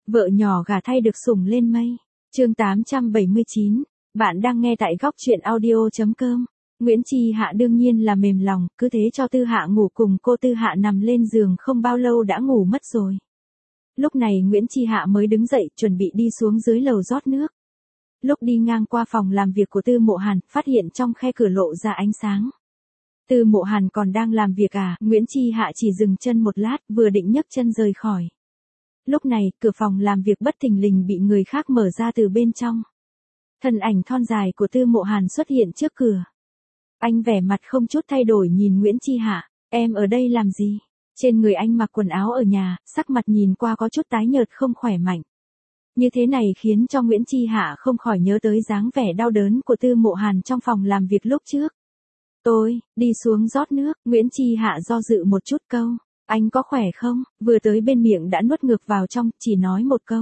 Vợ nhỏ gả thay được sủng lên mây. Chương 879. Bạn đang nghe tại góc truyện audio.com. Nguyễn Chi Hạ đương nhiên là mềm lòng, cứ thế cho Tư Hạ ngủ cùng cô. Tư Hạ nằm lên giường không bao lâu đã ngủ mất rồi. Lúc này Nguyễn Chi Hạ mới đứng dậy, chuẩn bị đi xuống dưới lầu rót nước. Lúc đi ngang qua phòng làm việc của Tư Mộ Hàn, phát hiện trong khe cửa lộ ra ánh sáng. Tư Mộ Hàn còn đang làm việc à? Nguyễn Chi Hạ chỉ dừng chân một lát, vừa định nhấc chân rời khỏi. Lúc này, cửa phòng làm việc bất thình lình bị người khác mở ra từ bên trong. Thân ảnh thon dài của Tư Mộ Hàn xuất hiện trước cửa. Anh vẻ mặt không chút thay đổi nhìn Nguyễn Chi Hạ, em ở đây làm gì? Trên người anh mặc quần áo ở nhà, sắc mặt nhìn qua có chút tái nhợt không khỏe mạnh. Như thế này khiến cho Nguyễn Chi Hạ không khỏi nhớ tới dáng vẻ đau đớn của Tư Mộ Hàn trong phòng làm việc lúc trước. Tôi, đi xuống rót nước. Nguyễn Chi Hạ do dự một chút câu. Anh có khỏe không? Vừa tới bên miệng đã nuốt ngược vào trong, chỉ nói một câu.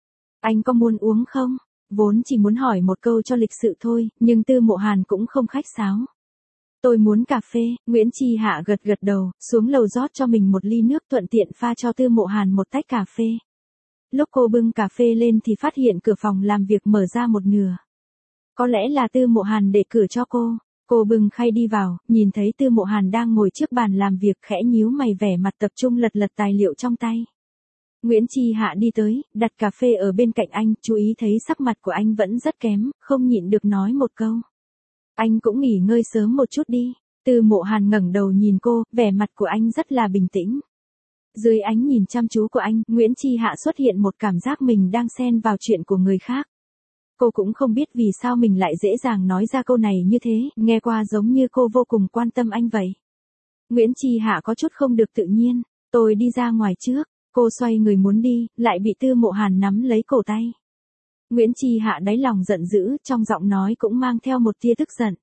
Anh có muốn uống không? Vốn chỉ muốn hỏi một câu cho lịch sự thôi, nhưng Tư Mộ Hàn cũng không khách sáo. Tôi muốn cà phê. Nguyễn Chi Hạ gật gật đầu, xuống lầu rót cho mình một ly nước, thuận tiện pha cho Tư Mộ Hàn một tách cà phê. Lúc cô bưng cà phê lên thì phát hiện cửa phòng làm việc mở ra một nửa. Có lẽ là Tư Mộ Hàn để cửa cho cô. Cô bưng khay đi vào, nhìn thấy Tư Mộ Hàn đang ngồi trước bàn làm việc, khẽ nhíu mày vẻ mặt tập trung lật lật tài liệu trong tay. Nguyễn Chi Hạ đi tới, đặt cà phê ở bên cạnh anh, chú ý thấy sắc mặt của anh vẫn rất kém, không nhịn được nói một câu. Anh cũng nghỉ ngơi sớm một chút đi. Tư Mộ Hàn ngẩng đầu nhìn cô, vẻ mặt của anh rất là bình tĩnh. Dưới ánh nhìn chăm chú của anh, Nguyễn Chi Hạ xuất hiện một cảm giác mình đang xen vào chuyện của người khác. Cô cũng không biết vì sao mình lại dễ dàng nói ra câu này như thế, nghe qua giống như cô vô cùng quan tâm anh vậy. Nguyễn Chi Hạ có chút không được tự nhiên, tôi đi ra ngoài trước. Cô xoay người muốn đi, lại bị Tư Mộ Hàn nắm lấy cổ tay. Nguyễn Chi Hạ đáy lòng giận dữ, trong giọng nói cũng mang theo một tia tức giận.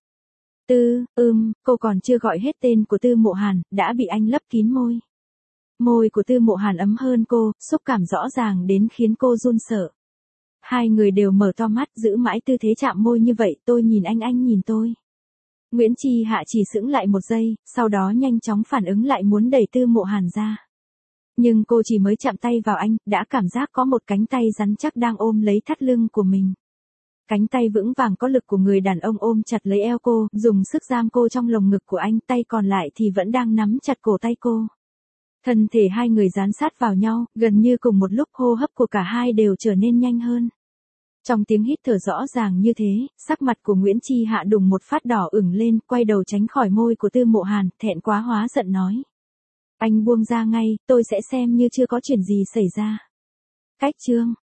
Cô còn chưa gọi hết tên của Tư Mộ Hàn, đã bị anh lấp kín môi. Môi của Tư Mộ Hàn ấm hơn cô, xúc cảm rõ ràng đến khiến cô run sợ. Hai người đều mở to mắt, giữ mãi tư thế chạm môi như vậy, tôi nhìn anh nhìn tôi. Nguyễn Chi Hạ chỉ sững lại một giây, sau đó nhanh chóng phản ứng lại muốn đẩy Tư Mộ Hàn ra. Nhưng cô chỉ mới chạm tay vào anh, đã cảm giác có một cánh tay rắn chắc đang ôm lấy thắt lưng của mình. Cánh tay vững vàng có lực của người đàn ông ôm chặt lấy eo cô, dùng sức giam cô trong lồng ngực của anh, tay còn lại thì vẫn đang nắm chặt cổ tay cô. Thân thể hai người dán sát vào nhau, gần như cùng một lúc hô hấp của cả hai đều trở nên nhanh hơn. Trong tiếng hít thở rõ ràng như thế, sắc mặt của Nguyễn Chi Hạ đùng một phát đỏ ửng lên, quay đầu tránh khỏi môi của Tư Mộ Hàn, thẹn quá hóa giận nói. Anh buông ra ngay, tôi sẽ xem như chưa có chuyện gì xảy ra. Cách chương